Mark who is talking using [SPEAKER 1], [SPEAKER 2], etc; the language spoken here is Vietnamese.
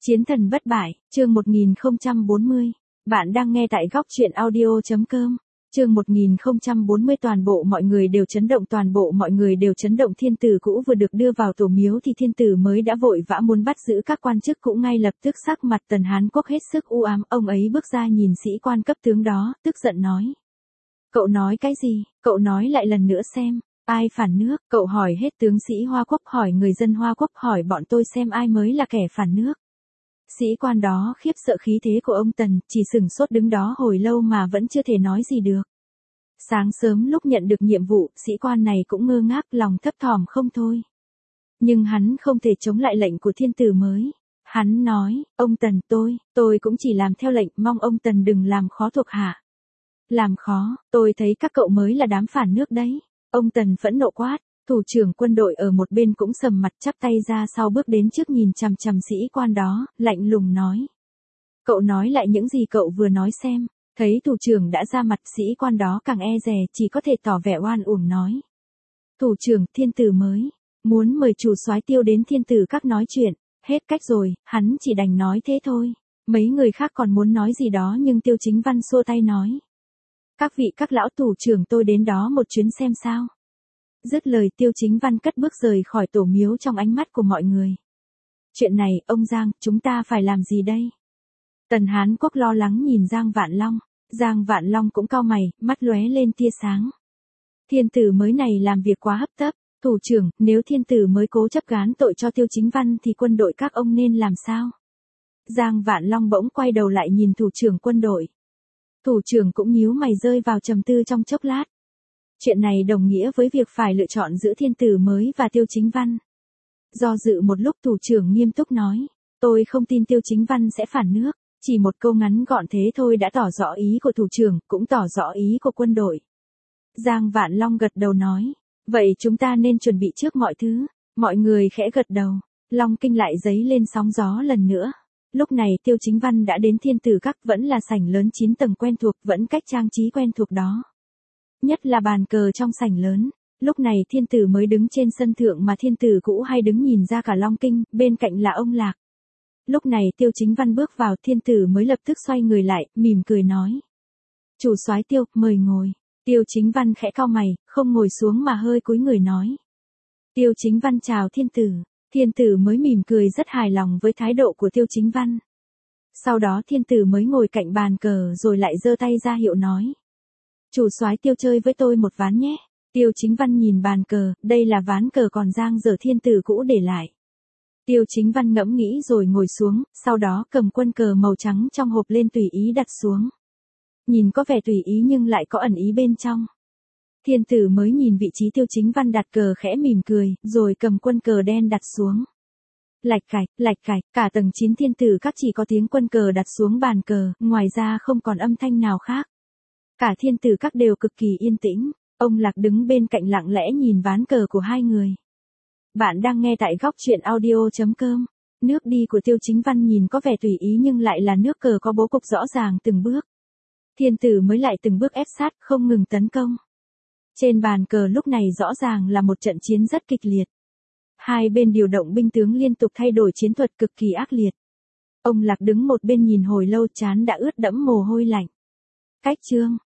[SPEAKER 1] Chiến thần bất bại, chương 1040. Bạn đang nghe tại góc truyện audio.com. Chương 1040 toàn bộ mọi người đều chấn động thiên tử cũ vừa được đưa vào tổ miếu thì thiên tử mới đã vội vã muốn bắt giữ các quan chức cũ ngay lập tức sắc mặt Tần Hán Quốc hết sức u ám, ông ấy bước ra nhìn sĩ quan cấp tướng đó, tức giận nói. Cậu nói cái gì, cậu nói lại lần nữa xem, ai phản nước, cậu hỏi hết tướng sĩ Hoa Quốc, hỏi người dân Hoa Quốc, hỏi bọn tôi xem ai mới là kẻ phản nước. Sĩ quan đó khiếp sợ khí thế của ông Tần, chỉ sửng sốt đứng đó hồi lâu mà vẫn chưa thể nói gì được. Sáng sớm lúc nhận được nhiệm vụ, sĩ quan này cũng ngơ ngác, lòng thấp thỏm không thôi. Nhưng hắn không thể chống lại lệnh của thiên tử mới. Hắn nói, ông Tần, tôi cũng chỉ làm theo lệnh, mong ông Tần đừng làm khó thuộc hạ. Làm khó, tôi thấy các cậu mới là đám phản nước đấy. Ông Tần phẫn nộ quát. Thủ trưởng quân đội ở một bên cũng sầm mặt chắp tay ra sau bước đến trước nhìn chằm chằm sĩ quan đó, lạnh lùng nói. Cậu nói lại những gì cậu vừa nói xem. Thấy thủ trưởng đã ra mặt, sĩ quan đó càng e dè, chỉ có thể tỏ vẻ oan uổng nói. Thủ trưởng, thiên tử mới, muốn mời chủ soái Tiêu đến thiên tử các nói chuyện, hết cách rồi, hắn chỉ đành nói thế thôi. Mấy người khác còn muốn nói gì đó nhưng Tiêu Chính Văn xua tay nói. Các lão thủ trưởng, tôi đến đó một chuyến xem sao. Dứt lời Tiêu Chính Văn cất bước rời khỏi tổ miếu trong ánh mắt của mọi người. Chuyện này, ông Giang, chúng ta phải làm gì đây? Tần Hán Quốc lo lắng nhìn Giang Vạn Long. Giang Vạn Long cũng cau mày, mắt lóe lên tia sáng. Thiên tử mới này làm việc quá hấp tấp. Thủ trưởng, nếu thiên tử mới cố chấp gán tội cho Tiêu Chính Văn thì quân đội các ông nên làm sao? Giang Vạn Long bỗng quay đầu lại nhìn thủ trưởng quân đội. Thủ trưởng cũng nhíu mày rơi vào trầm tư trong chốc lát. Chuyện này đồng nghĩa với việc phải lựa chọn giữa thiên tử mới và Tiêu Chính Văn. Do dự một lúc thủ trưởng nghiêm túc nói, tôi không tin Tiêu Chính Văn sẽ phản nước, chỉ một câu ngắn gọn thế thôi đã tỏ rõ ý của thủ trưởng, cũng tỏ rõ ý của quân đội. Giang Vạn Long gật đầu nói, vậy chúng ta nên chuẩn bị trước mọi thứ, mọi người khẽ gật đầu, Long Kinh lại dấy lên sóng gió lần nữa. Lúc này Tiêu Chính Văn đã đến thiên tử các, vẫn là sảnh lớn 9 tầng quen thuộc, vẫn cách trang trí quen thuộc đó. Nhất là bàn cờ trong sảnh lớn, lúc này thiên tử mới đứng trên sân thượng mà thiên tử cũ hay đứng nhìn ra cả Long Kinh, bên cạnh là ông Lạc. Lúc này Tiêu Chính Văn bước vào, thiên tử mới lập tức xoay người lại, mỉm cười nói. Chủ soái Tiêu, mời ngồi. Tiêu Chính Văn khẽ cau mày, không ngồi xuống mà hơi cúi người nói. Tiêu Chính Văn chào thiên tử mới mỉm cười rất hài lòng với thái độ của Tiêu Chính Văn. Sau đó thiên tử mới ngồi cạnh bàn cờ rồi lại giơ tay ra hiệu nói. Chủ soái Tiêu chơi với tôi một ván nhé. Tiêu Chính Văn nhìn bàn cờ, đây là ván cờ còn dang dở thiên tử cũ để lại. Tiêu Chính Văn ngẫm nghĩ rồi ngồi xuống, sau đó cầm quân cờ màu trắng trong hộp lên tùy ý đặt xuống. Nhìn có vẻ tùy ý nhưng lại có ẩn ý bên trong. Thiên tử mới nhìn vị trí Tiêu Chính Văn đặt cờ khẽ mỉm cười, rồi cầm quân cờ đen đặt xuống. Lạch cạch, cả tầng 9 thiên tử các chỉ có tiếng quân cờ đặt xuống bàn cờ, ngoài ra không còn âm thanh nào khác. Cả thiên tử các đều cực kỳ yên tĩnh, ông Lạc đứng bên cạnh lặng lẽ nhìn ván cờ của hai người. Bạn đang nghe tại góc truyện audio.com. Nước đi của Tiêu Chính Văn nhìn có vẻ tùy ý nhưng lại là nước cờ có bố cục rõ ràng từng bước. Thiên tử mới lại từng bước ép sát, không ngừng tấn công. Trên bàn cờ lúc này rõ ràng là một trận chiến rất kịch liệt. Hai bên điều động binh tướng liên tục thay đổi chiến thuật cực kỳ ác liệt. Ông Lạc đứng một bên nhìn hồi lâu, trán đã ướt đẫm mồ hôi lạnh. Cách chương,